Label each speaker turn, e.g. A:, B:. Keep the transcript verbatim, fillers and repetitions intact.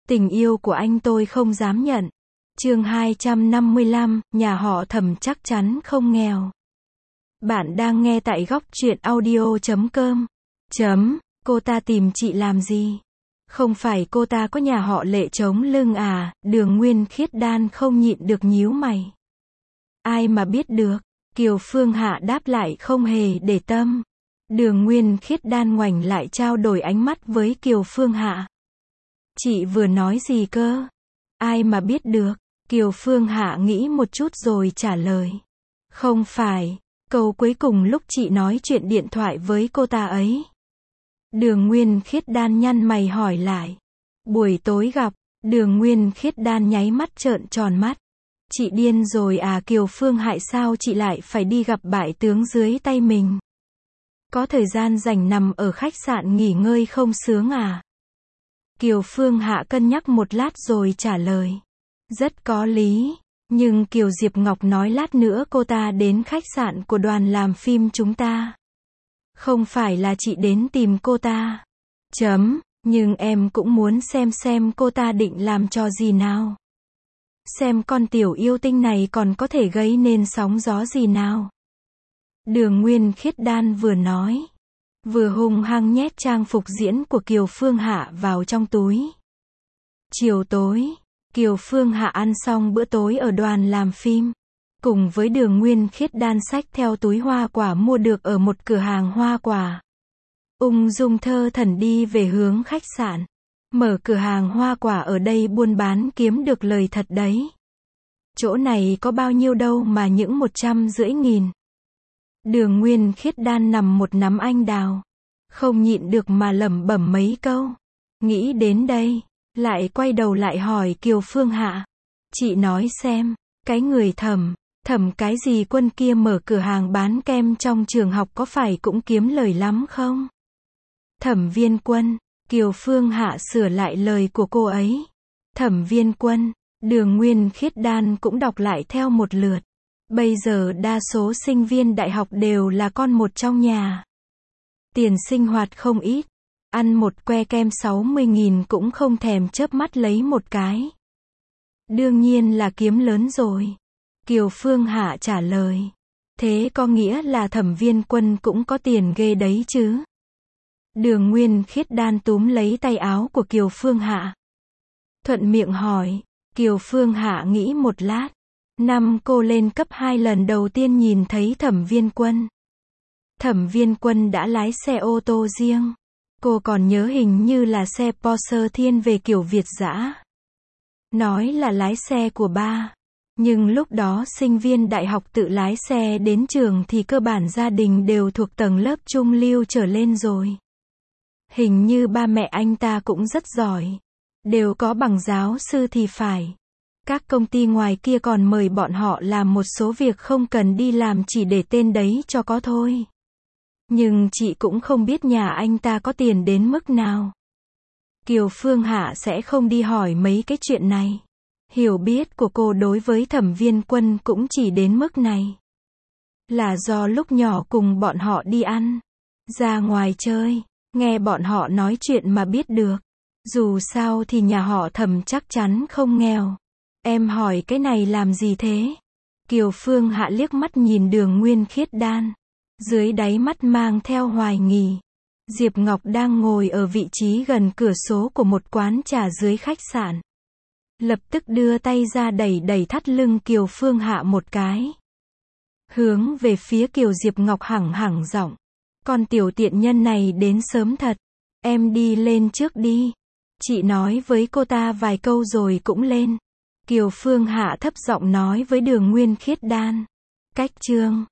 A: Tình yêu của anh tôi không dám nhận. Chương hai trăm năm mươi lăm, nhà họ Thẩm chắc chắn không nghèo. Bạn đang nghe tại góc truyện audio chấm com. Chấm, cô ta tìm chị làm gì? Không phải cô ta có nhà họ Lệ chống lưng à? Đường Nguyên Khiết Đan không nhịn được nhíu mày. Ai mà biết được? Kiều Phương Hạ đáp lại không hề để tâm. Đường Nguyên Khiết Đan ngoảnh lại trao đổi ánh mắt với Kiều Phương Hạ. Chị vừa nói gì cơ? Ai mà biết được? Kiều Phương Hạ nghĩ một chút rồi trả lời. Không phải, câu cuối cùng lúc chị nói chuyện điện thoại với cô ta ấy. Đường Nguyên Khiết Đan nhăn mày hỏi lại. Buổi tối gặp, Đường Nguyên Khiết Đan nháy mắt trợn tròn mắt. Chị điên rồi à? Kiều Phương Hạ, sao chị lại phải đi gặp bại tướng dưới tay mình? Có thời gian rảnh nằm ở khách sạn nghỉ ngơi không sướng à? Kiều Phương Hạ cân nhắc một lát rồi trả lời. Rất có lý, nhưng Kiều Diệp Ngọc nói lát nữa cô ta đến khách sạn của đoàn làm phim chúng ta. Không phải là chị đến tìm cô ta. Chấm, nhưng em cũng muốn xem xem cô ta định làm trò gì nào. Xem con tiểu yêu tinh này còn có thể gây nên sóng gió gì nào. Đường Nguyên Khiết Đan vừa nói, vừa hung hăng nhét trang phục diễn của Kiều Phương Hạ vào trong túi. Chiều tối, Kiều Phương Hạ ăn xong bữa tối ở đoàn làm phim, cùng với Đường Nguyên Khiết Đan xách theo túi hoa quả mua được ở một cửa hàng hoa quả. Ung dung thơ thẩn đi về hướng khách sạn. Mở cửa hàng hoa quả ở đây buôn bán kiếm được lời thật đấy. Chỗ này có bao nhiêu đâu mà những một trăm rưỡi nghìn. Đường Nguyên Khiết Đan nằm một nắm anh đào, không nhịn được mà lẩm bẩm mấy câu. Nghĩ đến đây, lại quay đầu lại hỏi Kiều Phương Hạ. Chị nói xem, cái người Thẩm, Thẩm cái gì Quân kia mở cửa hàng bán kem trong trường học có phải cũng kiếm lời lắm không? Thẩm Viên Quân. Kiều Phương Hạ sửa lại lời của cô ấy. Thẩm Viên Quân. Đường Nguyên Khiết Đan cũng đọc lại theo một lượt. Bây giờ đa số sinh viên đại học đều là con một trong nhà. Tiền sinh hoạt không ít. Ăn một que kem sáu mươi nghìn cũng không thèm chớp mắt lấy một cái. Đương nhiên là kiếm lớn rồi. Kiều Phương Hạ trả lời. Thế có nghĩa là Thẩm Viên Quân cũng có tiền ghê đấy chứ? Đường Nguyên Khiết Đan túm lấy tay áo của Kiều Phương Hạ. Thuận miệng hỏi. Kiều Phương Hạ nghĩ một lát. Năm cô lên cấp hai lần đầu tiên nhìn thấy Thẩm Viên Quân. Thẩm Viên Quân đã lái xe ô tô riêng. Cô còn nhớ hình như là xe Porsche thiên về kiểu Việt dã. Nói là lái xe của ba. Nhưng lúc đó sinh viên đại học tự lái xe đến trường thì cơ bản gia đình đều thuộc tầng lớp trung lưu trở lên rồi. Hình như ba mẹ anh ta cũng rất giỏi. Đều có bằng giáo sư thì phải. Các công ty ngoài kia còn mời bọn họ làm một số việc không cần đi làm chỉ để tên đấy cho có thôi. Nhưng chị cũng không biết nhà anh ta có tiền đến mức nào. Kiều Phương Hạ sẽ không đi hỏi mấy cái chuyện này. Hiểu biết của cô đối với Thẩm Viên Quân cũng chỉ đến mức này. Là do lúc nhỏ cùng bọn họ đi ăn, ra ngoài chơi, nghe bọn họ nói chuyện mà biết được. Dù sao thì nhà họ Thẩm chắc chắn không nghèo. Em hỏi cái này làm gì thế? Kiều Phương Hạ liếc mắt nhìn Đường Nguyên Khiết Đan. Dưới đáy mắt mang theo hoài nghi. Diệp Ngọc đang ngồi ở vị trí gần cửa sổ của một quán trà dưới khách sạn. Lập tức đưa tay ra đẩy đẩy thắt lưng Kiều Phương Hạ một cái. Hướng về phía Kiều Diệp Ngọc hẳng hẳng giọng. Con tiểu tiện nhân này đến sớm thật. Em đi lên trước đi. Chị nói với cô ta vài câu rồi cũng lên. Kiều Phương Hạ thấp giọng nói với Đường Nguyên Khiết Đan. Cách chương.